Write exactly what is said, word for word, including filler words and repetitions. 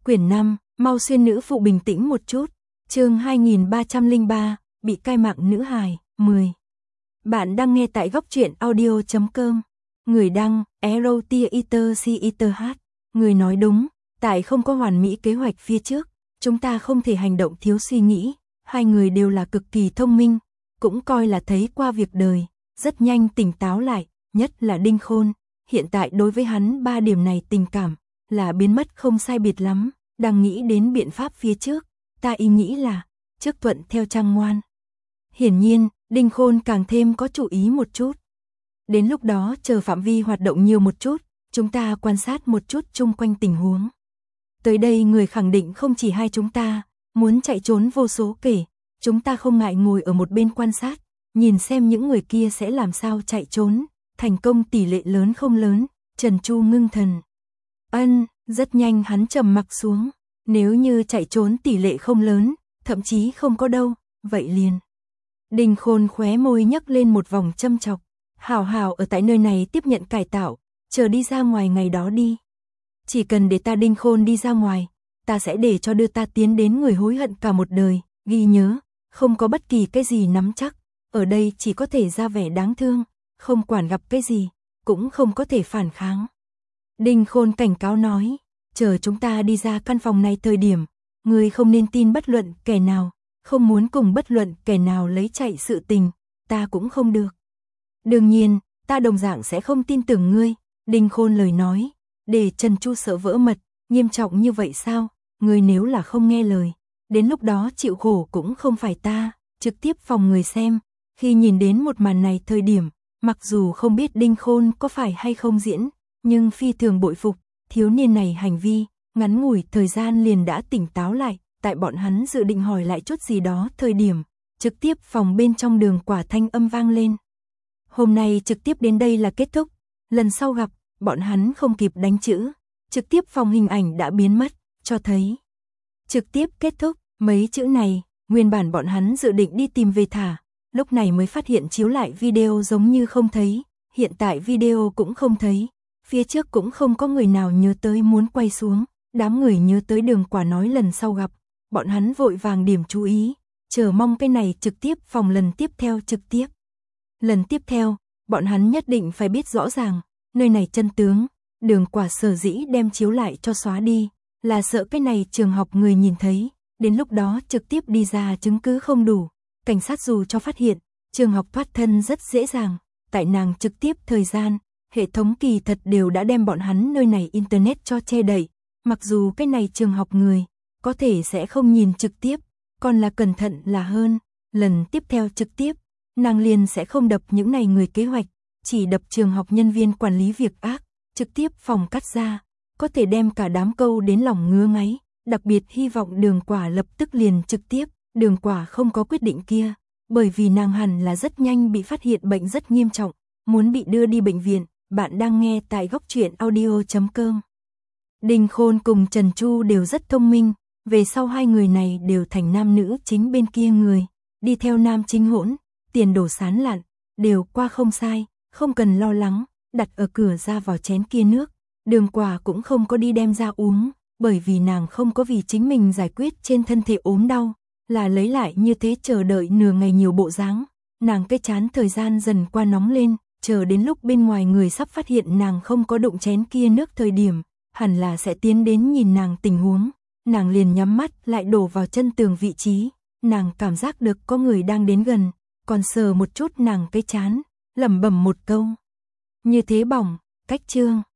Quyển năm, mau xuyên nữ phụ bình tĩnh một chút. Chương hai nghìn ba trăm lẻ ba, bị cai mạng nữ hài, mười. Bạn đang nghe tại góc truyện audio chấm com. Người đăng, Erotiaiter. Người nói đúng, tại không có hoàn mỹ kế hoạch phía trước, chúng ta không thể hành động thiếu suy nghĩ. Hai người đều là cực kỳ thông minh, cũng coi là thấy qua việc đời, rất nhanh tỉnh táo lại, nhất là Đinh Khôn. Hiện tại đối với hắn ba điểm này tình cảm là biến mất không sai biệt lắm, đang nghĩ đến biện pháp phía trước, ta ý nghĩ là trước thuận theo Trang Ngoan. Hiển nhiên, Đinh Khôn càng thêm có chủ ý một chút. Đến lúc đó chờ phạm vi hoạt động nhiều một chút, chúng ta quan sát một chút chung quanh tình huống. Tới đây người khẳng định không chỉ hai chúng ta, muốn chạy trốn vô số kể, chúng ta không ngại ngồi ở một bên quan sát, nhìn xem những người kia sẽ làm sao chạy trốn, thành công tỷ lệ lớn không lớn. Trần Chu ngưng thần. Ân, rất nhanh hắn trầm mặc xuống, nếu như chạy trốn tỷ lệ không lớn, thậm chí không có đâu, vậy liền. Đinh Khôn khóe môi nhấc lên một vòng châm chọc, hào hào ở tại nơi này tiếp nhận cải tạo, chờ đi ra ngoài ngày đó đi. Chỉ cần để ta Đinh Khôn đi ra ngoài, ta sẽ để cho đưa ta tiến đến người hối hận cả một đời, ghi nhớ, không có bất kỳ cái gì nắm chắc, ở đây chỉ có thể ra vẻ đáng thương, không quản gặp cái gì, cũng không có thể phản kháng. Đinh Khôn cảnh cáo nói, chờ chúng ta đi ra căn phòng này thời điểm, ngươi không nên tin bất luận kẻ nào, không muốn cùng bất luận kẻ nào lấy chạy sự tình, ta cũng không được. Đương nhiên, ta đồng dạng sẽ không tin tưởng ngươi. Đinh Khôn lời nói, để Trần Chu sợ vỡ mật, nghiêm trọng như vậy sao, ngươi nếu là không nghe lời, đến lúc đó chịu khổ cũng không phải ta, trực tiếp phòng người xem. Khi nhìn đến một màn này thời điểm, mặc dù không biết Đinh Khôn có phải hay không diễn, nhưng phi thường bội phục, thiếu niên này hành vi, ngắn ngủi thời gian liền đã tỉnh táo lại, tại bọn hắn dự định hỏi lại chút gì đó thời điểm, trực tiếp phòng bên trong Đường Quả thanh âm vang lên. Hôm nay trực tiếp đến đây là kết thúc, lần sau gặp, bọn hắn không kịp đánh chữ, trực tiếp phòng hình ảnh đã biến mất, cho thấy. Trực tiếp kết thúc, mấy chữ này, nguyên bản bọn hắn dự định đi tìm về thả, lúc này mới phát hiện chiếu lại video giống như không thấy, hiện tại video cũng không thấy, phía trước cũng không có người nào nhớ tới muốn quay xuống, đám người nhớ tới Đường Quả nói lần sau gặp, bọn hắn vội vàng điểm chú ý, chờ mong cái này trực tiếp phòng lần tiếp theo trực tiếp. Lần tiếp theo, bọn hắn nhất định phải biết rõ ràng, nơi này chân tướng, Đường Quả sở dĩ đem chiếu lại cho xóa đi, là sợ cái này trường học người nhìn thấy, đến lúc đó trực tiếp đi ra chứng cứ không đủ, cảnh sát dù cho phát hiện, trường học thoát thân rất dễ dàng, tại nàng trực tiếp thời gian, hệ thống kỳ thật đều đã đem bọn hắn nơi này internet cho che đậy, mặc dù cái này trường học người, có thể sẽ không nhìn trực tiếp, còn là cẩn thận là hơn, lần tiếp theo trực tiếp, nàng liền sẽ không đập những này người kế hoạch, chỉ đập trường học nhân viên quản lý việc ác, trực tiếp phòng cắt ra, có thể đem cả đám câu đến lòng ngứa ngáy, đặc biệt hy vọng Đường Quả lập tức liền trực tiếp, Đường Quả không có quyết định kia, bởi vì nàng hẳn là rất nhanh bị phát hiện bệnh rất nghiêm trọng, muốn bị đưa đi bệnh viện. Bạn đang nghe tại góc truyện audio chấm com. Đinh Khôn cùng Trần Chu đều rất thông minh, về sau hai người này đều thành nam nữ chính bên kia người, đi theo nam chính hỗn, tiền đồ sán lạn, đều qua không sai, không cần lo lắng, đặt ở cửa ra vào chén kia nước, Đường Quả cũng không có đi đem ra uống, bởi vì nàng không có vì chính mình giải quyết trên thân thể ốm đau, là lấy lại như thế chờ đợi nửa ngày nhiều bộ dáng, nàng cái chán thời gian dần qua nóng lên. Chờ đến lúc bên ngoài người sắp phát hiện nàng không có đụng chén kia nước thời điểm, hẳn là sẽ tiến đến nhìn nàng tình huống, nàng liền nhắm mắt lại đổ vào chân tường vị trí, nàng cảm giác được có người đang đến gần, còn sờ một chút nàng cái chán, lẩm bẩm một câu. Như thế bỏng, cách trương.